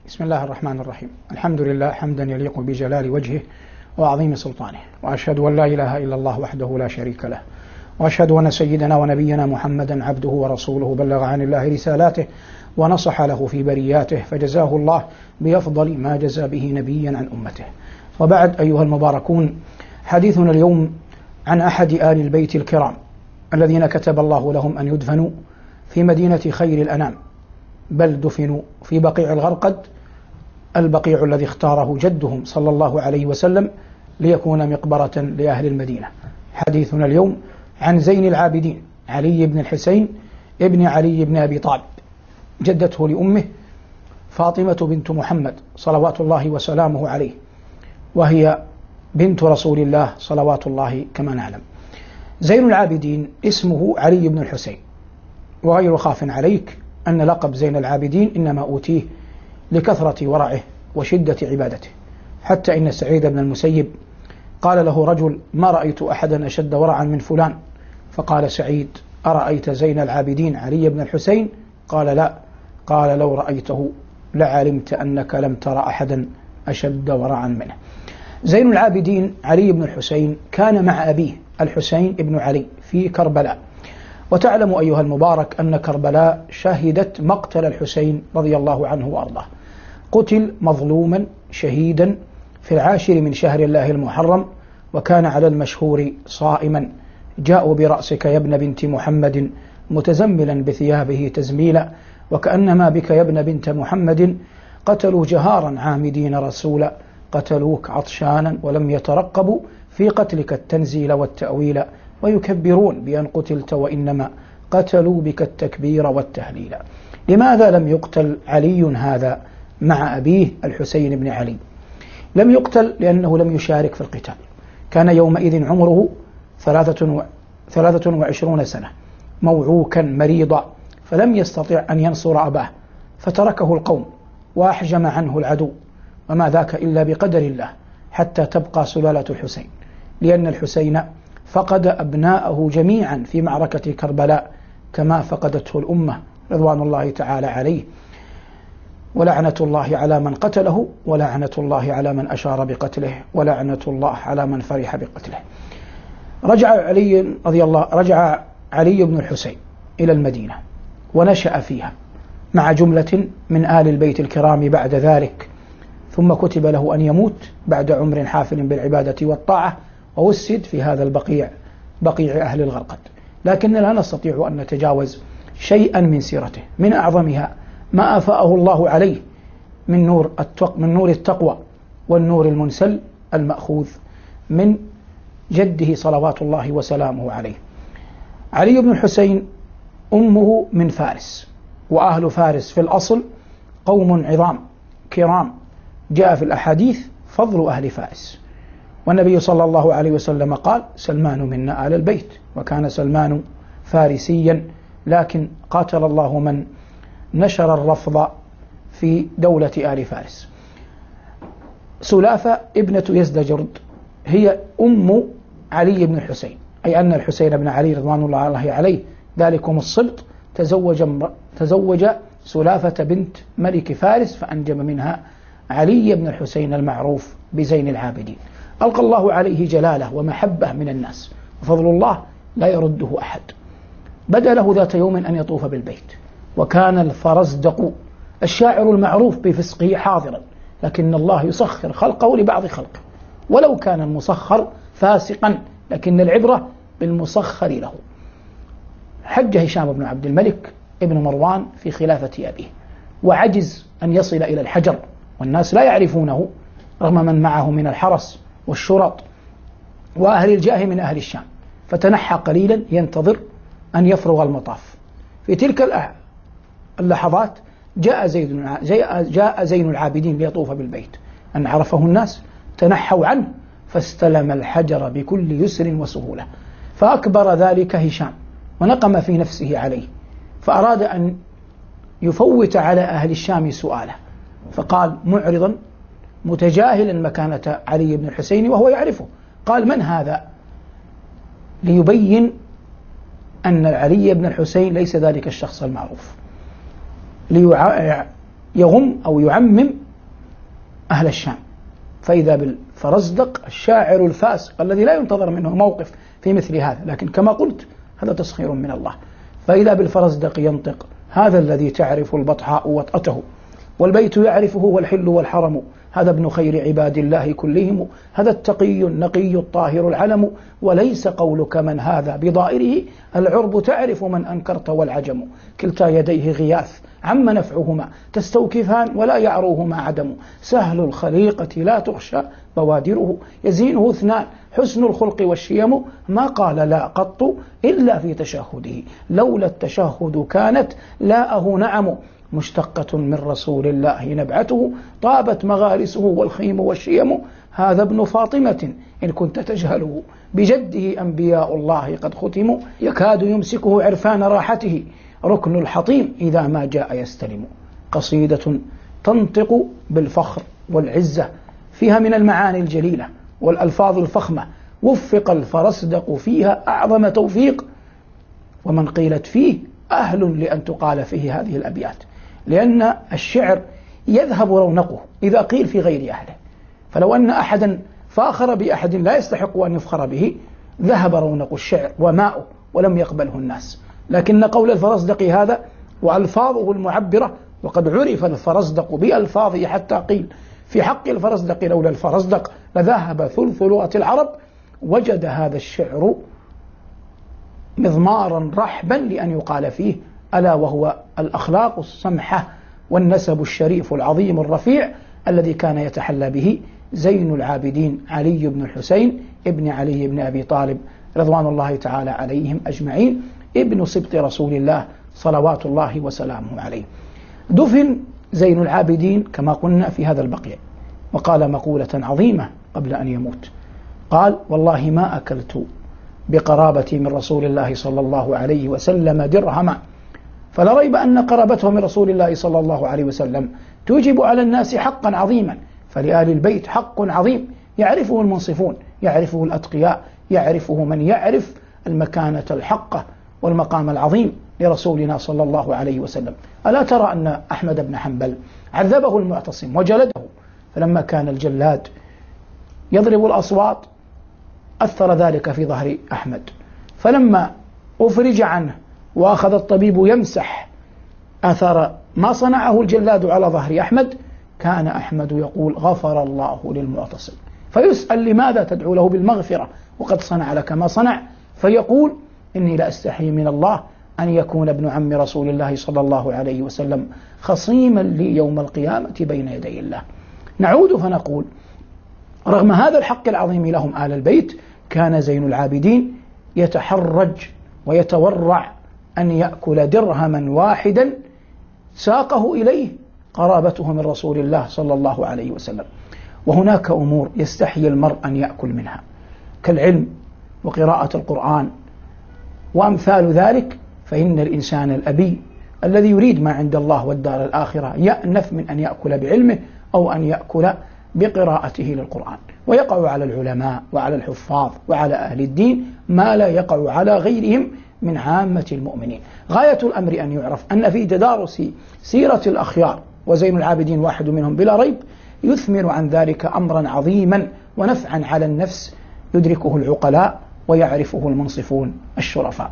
بسم الله الرحمن الرحيم. الحمد لله حمدا يليق بجلال وجهه وعظيم سلطانه، وأشهد أن لا إله إلا الله وحده لا شريك له، وأشهد أن سيدنا ونبينا محمدا عبده ورسوله بلغ عن الله رسالاته ونصح له في برياته، فجزاه الله بأفضل ما جزى به نبيا عن أمته. وبعد، أيها المباركون، حديثنا اليوم عن أحد آل البيت الكرام الذين كتب الله لهم أن يدفنوا في مدينة خير الأنام، بل دفنوا في بقيع الغرقد، البقيع الذي اختاره جدهم صلى الله عليه وسلم ليكون مقبرة لأهل المدينة. حديثنا اليوم عن زين العابدين علي بن الحسين ابن علي بن أبي طالب، جدته لأمه فاطمة بنت محمد صلوات الله وسلامه عليه، وهي بنت رسول الله صلوات الله كما نعلم. زين العابدين اسمه علي بن الحسين، وغير خاف عليك أن لقب زين العابدين إنما أوتيه لكثرة ورعه وشدة عبادته، حتى إن سعيد بن المسيب قال له رجل: ما رأيت أحدا أشد ورعا من فلان. فقال سعيد: أرأيت زين العابدين علي بن الحسين؟ قال: لا. قال: لو رأيته لعلمت أنك لم تر أحدا أشد ورعا منه. زين العابدين علي بن الحسين كان مع أبيه الحسين بن علي في كربلاء، وتعلم أيها المبارك أن كربلاء شهدت مقتل الحسين رضي الله عنه وأرضاه. قتل مظلوما شهيدا في 10 من شهر الله المحرم، وكان على المشهور صائما. جاءوا برأسك يا ابن بنت محمد متزملا بثيابه تزميلا، وكأنما بك يا ابن بنت محمد قتلوا جهارا عامدين رسولا، قتلوك عطشانا ولم يترقبوا في قتلك التنزيل والتأويل، ويكبرون بأن قتلت وإنما قتلوا بك التكبير والتهليل. لماذا لم يقتل علي هذا مع أبيه الحسين بن علي؟ لم يقتل لأنه لم يشارك في القتال، كان يومئذ عمره 23 سنة، موعوكا مريضا، فلم يستطع أن ينصر أباه، فتركه القوم وأحجم عنه العدو، وما ذاك إلا بقدر الله حتى تبقى سلالة الحسين، لأن الحسين فقد أبناءه جميعا في معركة كربلاء كما فقدته الأمة رضوان الله تعالى عليه، ولعنة الله على من قتله، ولعنة الله على من أشار بقتله، ولعنة الله على من فرح بقتله. رجع علي بن الحسين إلى المدينة ونشأ فيها مع جملة من آل البيت الكرام بعد ذلك، ثم كتب له أن يموت بعد عمر حافل بالعبادة والطاعة، ووسد في هذا البقيع، بقيع أهل الغرقد. لكن لا نستطيع أن نتجاوز شيئا من سيرته، من أعظمها ما أفاءه الله عليه من نور التقوى والنور المنسل المأخوذ من جده صلوات الله وسلامه عليه. علي بن الحسين أمه من فارس، وأهل فارس في الأصل قوم عظام كرام، جاء في الأحاديث فضل أهل فارس، والنبي صلى الله عليه وسلم قال: سلمان منا آل البيت. وكان سلمان فارسيا، لكن قاتل الله من نشر الرفض في دولة آل فارس. سلافة ابنة يزدجرد هي أم علي بن الحسين، أي أن الحسين بن علي رضوان الله عليه ذلكم الصبط تزوج سلافة بنت ملك فارس، فأنجب منها علي بن الحسين المعروف بزين العابدين. ألقى الله عليه جلاله ومحبة من الناس، وفضل الله لا يرده أحد. بدأ له ذات يوم أن يطوف بالبيت، وكان الفرزدق الشاعر المعروف بفسقه حاضرا، لكن الله يسخر خلقه لبعض خلقه، ولو كان المسخر فاسقا لكن العبرة بالمسخر له. حج هشام بن عبد الملك ابن مروان في خلافة أبيه، وعجز أن يصل إلى الحجر، والناس لا يعرفونه رغم من معه من الحرس والشرط وأهل الجاه من أهل الشام، فتنحى قليلا ينتظر أن يفرغ المطاف. في تلك اللحظات جاء زين العابدين ليطوف بالبيت، أن عرفه الناس تنحوا عنه، فاستلم الحجر بكل يسر وسهولة، فأكبر ذلك هشام ونقم في نفسه عليه، فأراد أن يفوت على أهل الشام سؤاله، فقال معرضا متجاهلا مكانة علي بن الحسين وهو يعرفه، قال: من هذا؟ ليبين أن علي بن الحسين ليس ذلك الشخص المعروف، يغم أو يعمم أهل الشام. فإذا بالفرزدق الشاعر الفاسق الذي لا ينتظر منه موقف في مثل هذا، لكن كما قلت هذا تسخير من الله. فإذا بالفرزدق ينطق: هذا الذي تعرف البطحاء وطأته، والبيت يعرفه والحل والحرم، هذا ابن خير عباد الله كلهم، هذا التقي النقي الطاهر العلم، وليس قولك من هذا بضائره، العرب تعرف من أنكرت والعجم، كلتا يديه غياث عم نفعهما، تستوكفان ولا يعروهما عدم، سهل الخليقة لا تخشى بوادره، يزينه اثنان حسن الخلق والشيم، ما قال لا قط إلا في تشهده، لولا التشهد كانت لاءه نعم، مشتقة من رسول الله نبعته، طابت مغارسه والخيم والشيم، هذا ابن فاطمة إن كنت تجهله، بجده أنبياء الله قد ختموا، يكاد يمسكه عرفان راحته، ركن الحطيم إذا ما جاء يستلم. قصيدة تنطق بالفخر والعزة، فيها من المعاني الجليلة والألفاظ الفخمة، وفق الفرزدق فيها أعظم توفيق، ومن قيلت فيه أهل لأن تقال فيه هذه الأبيات، لأن الشعر يذهب رونقه إذا قيل في غير أهله، فلو أن أحدا فاخر بأحد لا يستحق أن يفخر به ذهب رونق الشعر وماؤه ولم يقبله الناس. لكن قول الفرزدق هذا وألفاظه المعبرة، وقد عرف الفرزدق بألفاظه حتى قيل في حق الفرزدق لولا الفرزدق لذهب ثلث لغة العرب، وجد هذا الشعر مضمارا رحبا لأن يقال فيه، ألا وهو الأخلاق السمحة والنسب الشريف العظيم الرفيع الذي كان يتحلى به زين العابدين علي بن الحسين ابن علي بن أبي طالب رضوان الله تعالى عليهم أجمعين، ابن سبط رسول الله صلوات الله وسلامه عليه. دفن زين العابدين كما قلنا في هذا البقيع، وقال مقولة عظيمة قبل أن يموت، قال: والله ما أكلت بقرابتي من رسول الله صلى الله عليه وسلم درهما، فلا ريب أن قرابته من رسول الله صلى الله عليه وسلم توجب على الناس حقا عظيما، فلآل البيت حق عظيم يعرفه المنصفون، يعرفه الأتقياء، يعرفه من يعرف المكانة الحقة والمقام العظيم لرسولنا صلى الله عليه وسلم. ألا ترى أن أحمد بن حنبل عذبه المعتصم وجلده، فلما كان الجلاد يضرب الأصوات أثر ذلك في ظهر أحمد، فلما أفرج عنه وأخذ الطبيب يمسح أثر ما صنعه الجلاد على ظهر أحمد، كان أحمد يقول: غفر الله للمعتصم، فيسأل: لماذا تدعو له بالمغفرة وقد صنع لك ما صنع؟ فيقول: إني لأستحي من الله أن يكون ابن عم رسول الله صلى الله عليه وسلم خصيما لي يوم القيامة بين يدي الله. نعود فنقول: رغم هذا الحق العظيم لهم آل البيت، كان زين العابدين يتحرج ويتورع أن يأكل درهما واحدا ساقه إليه قرابته من رسول الله صلى الله عليه وسلم. وهناك أمور يستحي المرء أن يأكل منها كالعلم وقراءة القرآن وأمثال ذلك، فإن الإنسان الأبي الذي يريد ما عند الله والدار الآخرة يأنف من أن يأكل بعلمه أو أن يأكل بقراءته للقرآن، ويقع على العلماء وعلى الحفاظ وعلى أهل الدين ما لا يقع على غيرهم من عامة المؤمنين. غاية الأمر أن يعرف أن في تدارس سيرة الأخيار، وزين العابدين واحد منهم بلا ريب، يثمر عن ذلك أمرا عظيما ونفعا على النفس يدركه العقلاء ويعرفه المنصفون الشرفاء.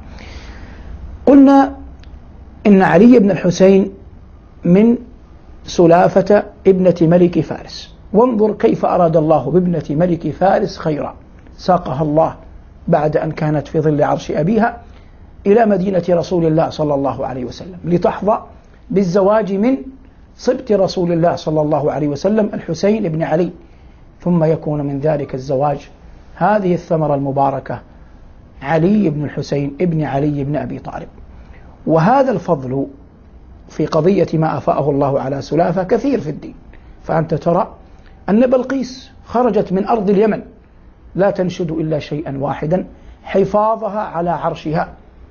قلنا إن علي بن الحسين من سلافة ابنة ملك فارس، وانظر كيف أراد الله بابنة ملك فارس خيرا، ساقها الله بعد أن كانت في ظل عرش أبيها إلى مدينة رسول الله صلى الله عليه وسلم لتحظى بالزواج من صبت رسول الله صلى الله عليه وسلم الحسين بن علي، ثم يكون من ذلك الزواج هذه الثمرة المباركة علي بن الحسين ابن علي بن أبي طالب. وهذا الفضل في قضية ما أفاءه الله على سلافة كثير في الدين، فأنت ترى أن بلقيس خرجت من أرض اليمن لا تنشد إلا شيئا واحدا، حفاظها على عرشها،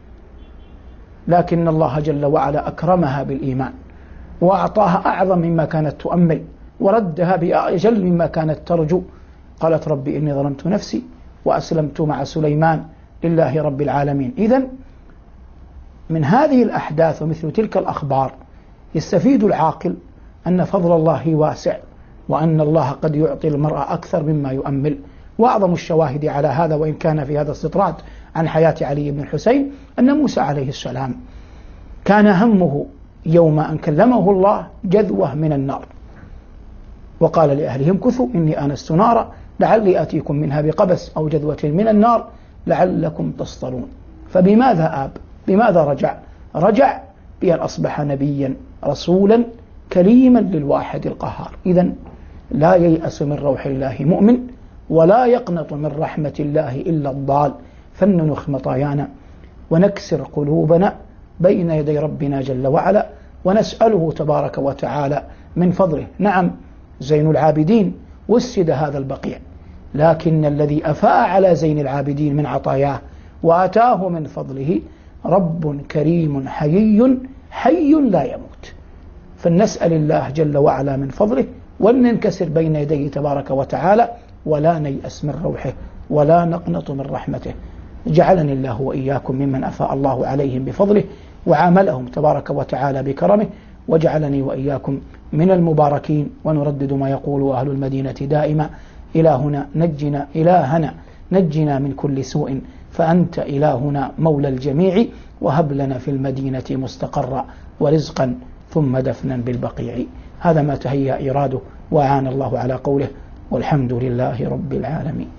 لكن الله جل وعلا أكرمها بالإيمان وأعطاها أعظم مما كانت تؤمل، وردها بأجل مما كانت ترجو. قالت: ربي إني ظلمت نفسي وأسلمت مع سليمان لله رب العالمين. إذن من هذه الأحداث ومثل تلك الأخبار يستفيد العاقل أن فضل الله واسع، وأن الله قد يعطي المرء أكثر مما يؤمل. وأعظم الشواهد على هذا، وإن كان في هذا استطراد عن حياة علي بن الحسين، أن موسى عليه السلام كان همه يوم أن كلمه الله جذوة من النار، وقال لأهله امكثوا إني آنست نارا لعلي آتيكم منها بقبس أو جذوة من النار لعلكم تصطلون. فبماذا آب؟ بماذا رجع؟ رجع بأن أصبح نبيا رسولا كريما للواحد القهار. إذن لا ييأس من روح الله مؤمن، ولا يقنط من رحمة الله إلا الضال. فلننخ مطايانا ونكسر قلوبنا بين يدي ربنا جل وعلا، ونسأله تبارك وتعالى من فضله. نعم، زين العابدين وسد هذا البقيع، لكن الذي أفاء على زين العابدين من عطاياه وآتاه من فضله رب كريم حي لا يموت. فلنسأل الله جل وعلا من فضله، ولننكسر بين يديه تبارك وتعالى، ولا نيأس من روحه، ولا نقنط من رحمته. جعلني الله وإياكم ممن أفاء الله عليهم بفضله، وعاملهم تبارك وتعالى بكرمه، وجعلني وإياكم من المباركين. ونردد ما يقول أهل المدينة دائما: إلهنا نجنا من كل سوء، فأنت إلهنا مولى الجميع، وهب لنا في المدينة مستقرا ورزقا ثم دفنا بالبقيع. هذا ما تهيأ إراده، وأعان الله على قوله، والحمد لله رب العالمين.